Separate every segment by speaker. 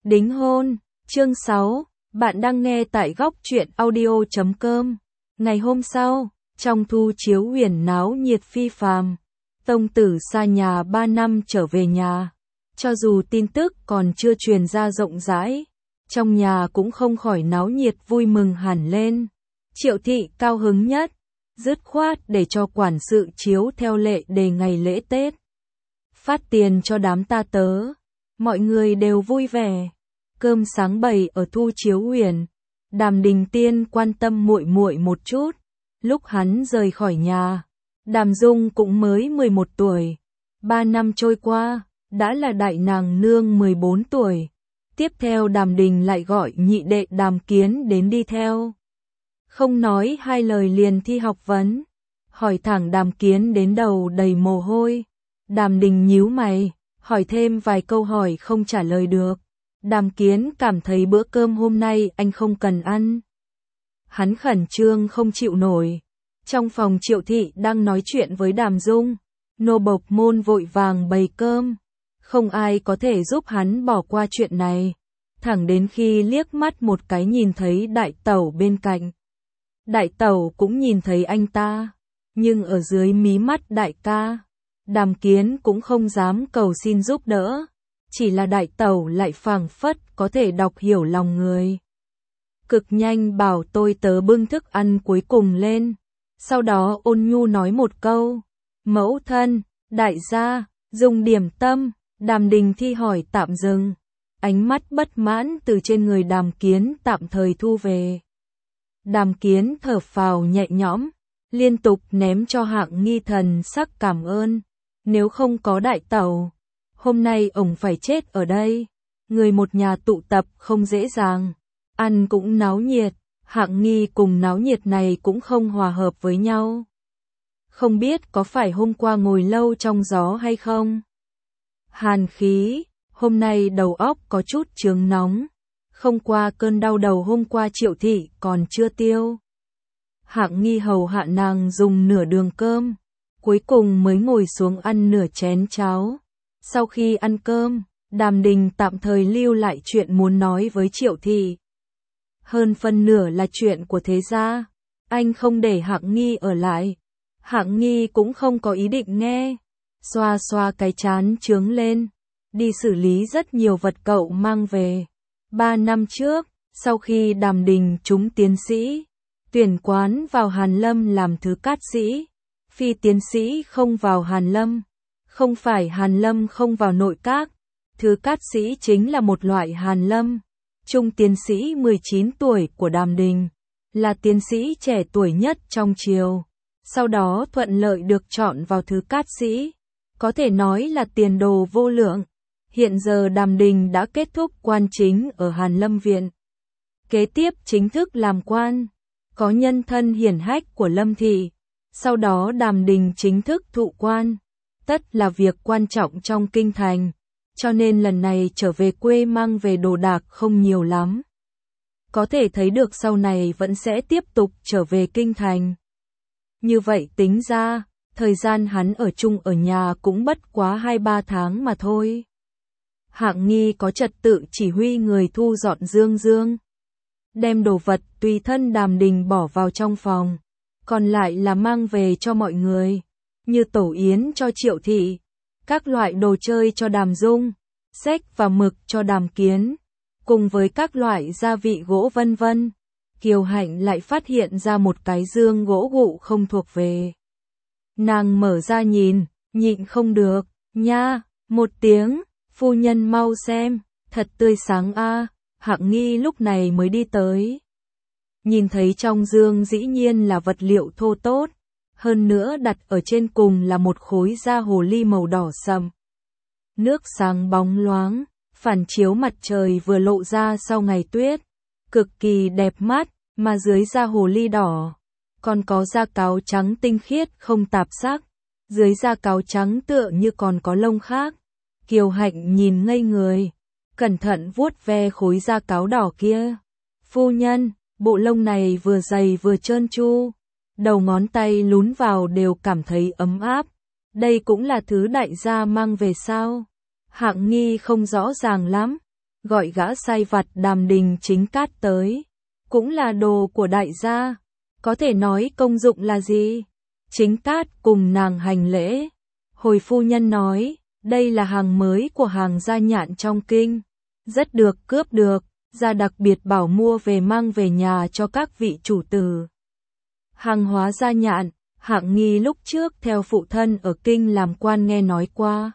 Speaker 1: Đính hôn, chương 6, bạn đang nghe tại góc truyện audio.com. Ngày hôm sau, trong thu chiếu huyền náo nhiệt phi phàm, tông tử xa nhà 3 năm trở về nhà. Cho dù tin tức còn chưa truyền ra rộng rãi, trong nhà cũng không khỏi náo nhiệt vui mừng hẳn lên. Triệu thị cao hứng nhất, dứt khoát để cho quản sự chiếu theo lệ đề ngày lễ Tết. Phát tiền cho đám ta tớ, mọi người đều vui vẻ. Cơm sáng bày ở thu chiếu huyền, Đàm Đình Tiên quan tâm muội muội một chút. Lúc hắn rời khỏi nhà, Đàm Dung cũng mới 11 tuổi. 3 năm trôi qua, đã là đại nàng nương 14 tuổi. Tiếp theo Đàm Đình lại gọi nhị đệ Đàm Kiến đến đi theo. Không nói hai lời liền thi học vấn. Hỏi thẳng Đàm Kiến đến đầu đầy mồ hôi. Đàm Đình nhíu mày, hỏi thêm vài câu hỏi không trả lời được. Đàm Kiến cảm thấy bữa cơm hôm nay anh không cần ăn. Hắn khẩn trương không chịu nổi. Trong phòng Triệu thị đang nói chuyện với Đàm Dung, nô bộc môn vội vàng bày cơm. Không ai có thể giúp hắn bỏ qua chuyện này. Thẳng đến khi liếc mắt một cái nhìn thấy đại tẩu bên cạnh. Đại tẩu cũng nhìn thấy anh ta, nhưng ở dưới mí mắt đại ca, Đàm Kiến cũng không dám cầu xin giúp đỡ. Chỉ là đại tẩu lại phảng phất có thể đọc hiểu lòng người. Cực nhanh bảo tôi tớ bưng thức ăn cuối cùng lên. Sau đó ôn nhu nói một câu. Mẫu thân, đại gia, dùng điểm tâm. Đàm Đình Thi hỏi tạm dừng. Ánh mắt bất mãn từ trên người Đàm Kiến tạm thời thu về. Đàm Kiến thở phào nhẹ nhõm, liên tục ném cho Hạng Nghi thần sắc cảm ơn. Nếu không có đại tẩu, hôm nay ổng phải chết ở đây. Người một nhà tụ tập không dễ dàng, ăn cũng náo nhiệt. Hạng Nghi cùng náo nhiệt này cũng không hòa hợp với nhau. Không biết có phải hôm qua ngồi lâu trong gió hay không? Hàn khí, hôm nay đầu óc có chút chướng nóng. Không qua cơn đau đầu hôm qua Triệu thị còn chưa tiêu. Hạng Nghi hầu hạ nàng dùng nửa đường cơm, cuối cùng mới ngồi xuống ăn nửa chén cháo. Sau khi ăn cơm, Đàm Đình tạm thời lưu lại chuyện muốn nói với Triệu thị. Hơn phân nửa là chuyện của thế gia, anh không để Hạng Nghi ở lại. Hạng Nghi cũng không có ý định nghe, xoa xoa cái trán chướng lên, đi xử lý rất nhiều vật cậu mang về. 3 năm trước, sau khi Đàm Đình trúng tiến sĩ, tuyển quán vào Hàn Lâm làm thứ cát sĩ, phi tiến sĩ không vào Hàn Lâm. Không phải Hàn Lâm không vào nội các, thứ cát sĩ chính là một loại Hàn Lâm. Trung tiến sĩ 19 tuổi của Đàm Đình, là tiến sĩ trẻ tuổi nhất trong triều. Sau đó thuận lợi được chọn vào thứ cát sĩ, có thể nói là tiền đồ vô lượng. Hiện giờ Đàm Đình đã kết thúc quan chính ở Hàn Lâm Viện. Kế tiếp chính thức làm quan, có nhân thân hiển hách của Lâm thị. Sau đó Đàm Đình chính thức thụ quan. Tất là việc quan trọng trong kinh thành, cho nên lần này trở về quê mang về đồ đạc không nhiều lắm. Có thể thấy được sau này vẫn sẽ tiếp tục trở về kinh thành. Như vậy tính ra, thời gian hắn ở chung ở nhà cũng bất quá 2-3 tháng mà thôi. Hạng Nghi có trật tự chỉ huy người thu dọn dương. Đem đồ vật tùy thân Đàm Đình bỏ vào trong phòng, còn lại là mang về cho mọi người. Như tổ yến cho Triệu thị, các loại đồ chơi cho Đàm Dung, sách và mực cho Đàm Kiến, cùng với các loại gia vị gỗ vân vân. Kiều Hạnh lại phát hiện ra một cái dương gỗ gụ không thuộc về. Nàng mở ra nhìn, nhịn không được, nha, một tiếng, phu nhân mau xem, thật tươi sáng a. Hạng Nghi lúc này mới đi tới. Nhìn thấy trong dương dĩ nhiên là vật liệu thô tốt. Hơn nữa đặt ở trên cùng là một khối da hồ ly màu đỏ sậm. Nước sáng bóng loáng, phản chiếu mặt trời vừa lộ ra sau ngày tuyết. Cực kỳ đẹp mắt, mà dưới da hồ ly đỏ, còn có da cáo trắng tinh khiết không tạp sắc. Dưới da cáo trắng tựa như còn có lông khác. Kiều Hạnh nhìn ngây người, cẩn thận vuốt ve khối da cáo đỏ kia. Phu nhân, bộ lông này vừa dày vừa trơn tru. Đầu ngón tay lún vào đều cảm thấy ấm áp. Đây cũng là thứ đại gia mang về sao? Hạng Nghi không rõ ràng lắm. gọi gã sai vặt Đàm Đình Chính Cát tới. Cũng là đồ của đại gia, có thể nói công dụng là gì? Chính Cát cùng nàng hành lễ. Hồi phu nhân nói, đây là hàng mới của hàng gia nhạn trong kinh. Rất được cướp được, gia đặc biệt bảo mua về mang về nhà cho các vị chủ tử. Hàng hóa gia nhạn, Hạng Nghi lúc trước theo phụ thân ở kinh làm quan nghe nói qua.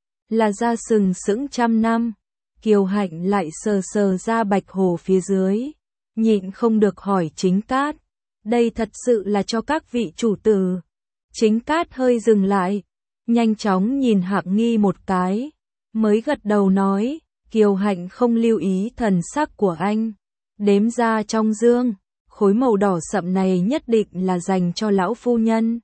Speaker 1: Là gia sừng sững trăm năm. Kiều Hạnh lại sờ sờ ra bạch hồ phía dưới. Nhịn không được hỏi Chính Cát. Đây thật sự là cho các vị chủ tử. Chính Cát hơi dừng lại. Nhanh chóng nhìn Hạng Nghi một cái. Mới gật đầu nói. Kiều Hạnh không lưu ý thần sắc của anh. Đếm ra trong dương. Khối màu đỏ sậm này nhất định là dành cho lão phu nhân.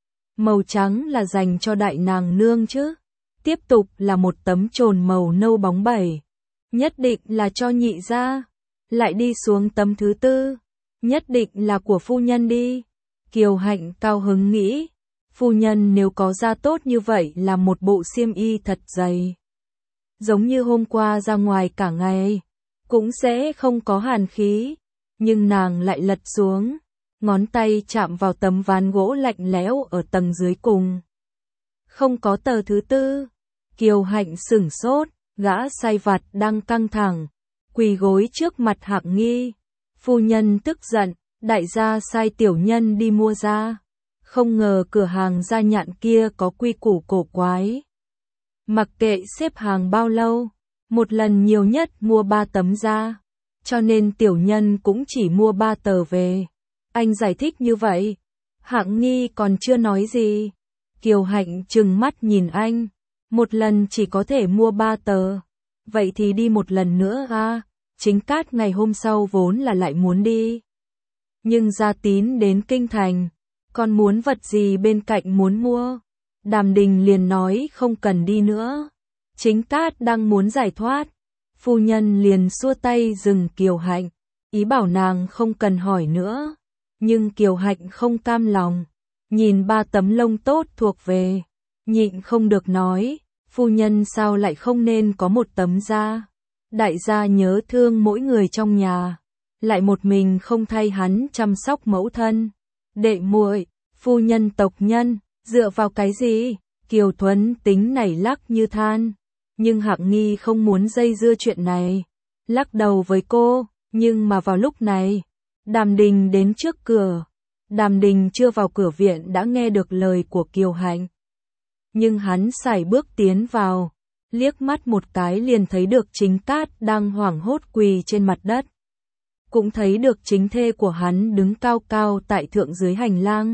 Speaker 1: Màu trắng là dành cho đại nàng nương chứ. Tiếp tục là một tấm trồn màu nâu bóng bẩy. Nhất định là cho nhị gia. Lại đi xuống tấm thứ tư. Nhất định là của phu nhân đi. Kiều Hạnh cao hứng nghĩ. Phu nhân nếu có da tốt như vậy là một bộ xiêm y thật dày. Giống như hôm qua ra ngoài cả ngày. Cũng sẽ không có hàn khí. Nhưng nàng lại lật xuống. Ngón tay chạm vào tấm ván gỗ lạnh lẽo ở tầng dưới cùng. Không có tờ thứ tư. Kiều Hạnh sửng sốt. Gã sai vặt đang căng thẳng. Quỳ gối trước mặt Hạng Nghi. Phu nhân tức giận. Đại gia sai tiểu nhân đi mua ra. Không ngờ cửa hàng gia nhạn kia có quy củ cổ quái. Mặc kệ xếp hàng bao lâu. Một lần nhiều nhất mua 3 tấm da. Cho nên tiểu nhân cũng chỉ mua 3 tờ về. Anh giải thích như vậy. Hạng Nghi còn chưa nói gì. Kiều Hạnh trừng mắt nhìn anh. Một lần chỉ có thể mua 3 tờ. Vậy thì đi một lần nữa à? Chính Cát ngày hôm sau vốn là lại muốn đi. Nhưng Gia Tín đến kinh thành. Còn muốn vật gì bên cạnh muốn mua. Đàm Đình liền nói không cần đi nữa. Chính Cát đang muốn giải thoát. Phu nhân liền xua tay dừng Kiều Hạnh. Ý bảo nàng không cần hỏi nữa. Nhưng Kiều Hạnh không cam lòng. Nhìn 3 tấm lông tốt thuộc về. Nhịn không được nói. Phu nhân sao lại không nên có một tấm da. Đại gia nhớ thương mỗi người trong nhà. Lại một mình không thay hắn chăm sóc mẫu thân. Đệ muội, phu nhân tộc nhân, dựa vào cái gì? Kiều Thuấn tính nảy lắc như than. Nhưng Hạng Nghi không muốn dây dưa chuyện này. Lắc đầu với cô, nhưng mà vào lúc này, Đàm Đình đến trước cửa. Đàm Đình chưa vào cửa viện đã nghe được lời của Kiều Hạnh. Nhưng hắn sải bước tiến vào, liếc mắt một cái liền thấy được Chính Cát đang hoảng hốt quỳ trên mặt đất. Cũng thấy được chính thê của hắn đứng cao cao tại thượng dưới hành lang.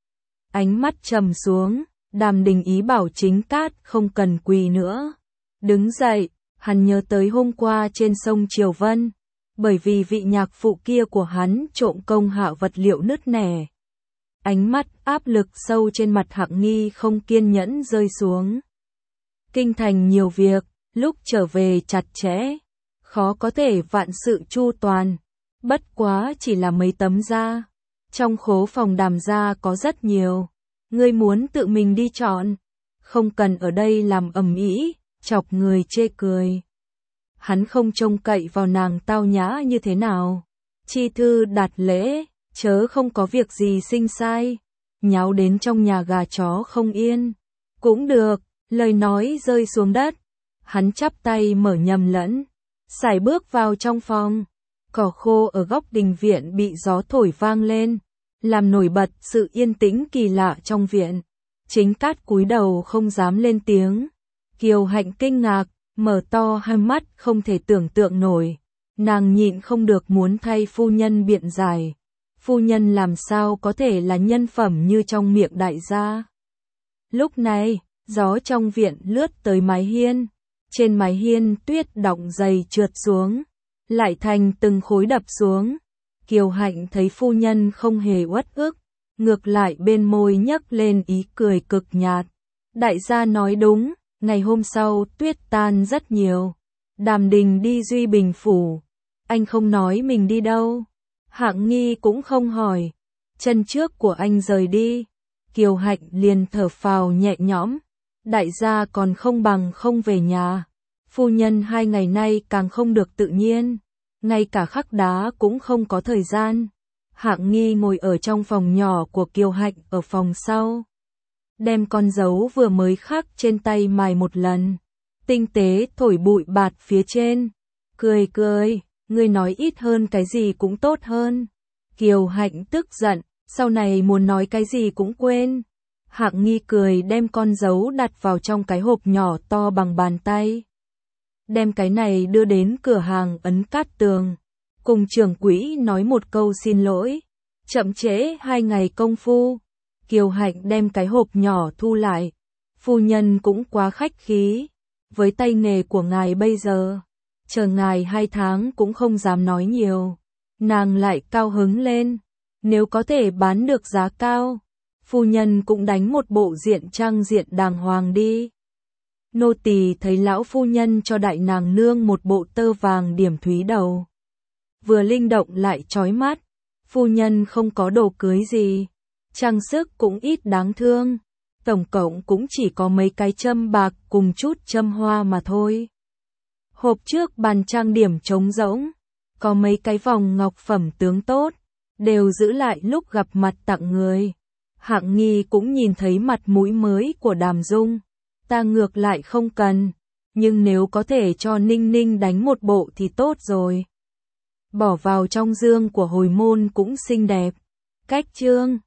Speaker 1: Ánh mắt trầm xuống, Đàm Đình ý bảo Chính Cát không cần quỳ nữa. Đứng dậy, hắn nhớ tới hôm qua trên sông Triều Vân. Bởi vì vị nhạc phụ kia của hắn trộm công hạ vật liệu nứt nẻ. Ánh mắt áp lực sâu trên mặt Hạng Nghi không kiên nhẫn rơi xuống. Kinh thành nhiều việc, lúc trở về chặt chẽ. Khó có thể vạn sự chu toàn. Bất quá chỉ là mấy tấm da. Trong khố phòng Đàm gia có rất nhiều. Ngươi muốn tự mình đi chọn. Không cần ở đây làm ầm ĩ, chọc người chê cười. Hắn không trông cậy vào nàng tao nhã như thế nào. Chi thư đạt lễ, chớ không có việc gì sinh sai. Nháo đến trong nhà gà chó không yên. Cũng được, lời nói rơi xuống đất. Hắn chắp tay mở nhầm lẫn. Sải bước vào trong phòng. Cỏ khô ở góc đình viện bị gió thổi vang lên. Làm nổi bật sự yên tĩnh kỳ lạ trong viện. Chính Cát cúi đầu không dám lên tiếng. Kiều Hạnh kinh ngạc, mở to hai mắt không thể tưởng tượng nổi. Nàng nhịn không được muốn thay phu nhân biện giải. Phu nhân làm sao có thể là nhân phẩm như trong miệng đại gia. Lúc này, gió trong viện lướt tới mái hiên. Trên mái hiên tuyết đọng dày trượt xuống. Lại thành từng khối đập xuống. Kiều Hạnh thấy phu nhân không hề uất ức. Ngược lại bên môi nhấc lên ý cười cực nhạt. Đại gia nói đúng, ngày hôm sau tuyết tan rất nhiều. Đàm Đình đi Duy Bình Phủ. Anh không nói mình đi đâu. Hạng Nghi cũng không hỏi. Chân trước của anh rời đi. Kiều Hạnh liền thở phào nhẹ nhõm. Đại gia còn không bằng không về nhà. Phu nhân 2 ngày nay càng không được tự nhiên, ngay cả khắc đá cũng không có thời gian. Hạng Nghi ngồi ở trong phòng nhỏ của Kiều Hạnh ở phòng sau. Đem con dấu vừa mới khắc trên tay mài một lần. Tinh tế thổi bụi bạt phía trên. Cười cười, ngươi nói ít hơn cái gì cũng tốt hơn. Kiều Hạnh tức giận, sau này muốn nói cái gì cũng quên. Hạng Nghi cười đem con dấu đặt vào trong cái hộp nhỏ to bằng bàn tay. Đem cái này đưa đến cửa hàng ấn Cát Tường. Cùng trưởng quỹ nói một câu xin lỗi. Chậm trễ 2 ngày công phu. Kiều Hạnh đem cái hộp nhỏ thu lại. Phu nhân cũng quá khách khí. Với tay nghề của ngài bây giờ, chờ ngài 2 tháng cũng không dám nói nhiều. Nàng lại cao hứng lên. Nếu có thể bán được giá cao, phu nhân cũng đánh một bộ diện trang diện đàng hoàng đi. Nô tỳ thấy lão phu nhân cho đại nàng nương một bộ tơ vàng điểm thúy đầu. Vừa linh động lại chói mắt. Phu nhân không có đồ cưới gì. Trang sức cũng ít đáng thương. Tổng cộng cũng chỉ có mấy cái châm bạc cùng chút châm hoa mà thôi. Hộp trước bàn trang điểm trống rỗng. Có mấy cái vòng ngọc phẩm tướng tốt. Đều giữ lại lúc gặp mặt tặng người. Hạng Nghi cũng nhìn thấy mặt mũi mới của Đàm Dung. Ta ngược lại không cần. Nhưng nếu có thể cho Ninh Ninh đánh một bộ thì tốt rồi. Bỏ vào trong dương của hồi môn cũng xinh đẹp. Cách chương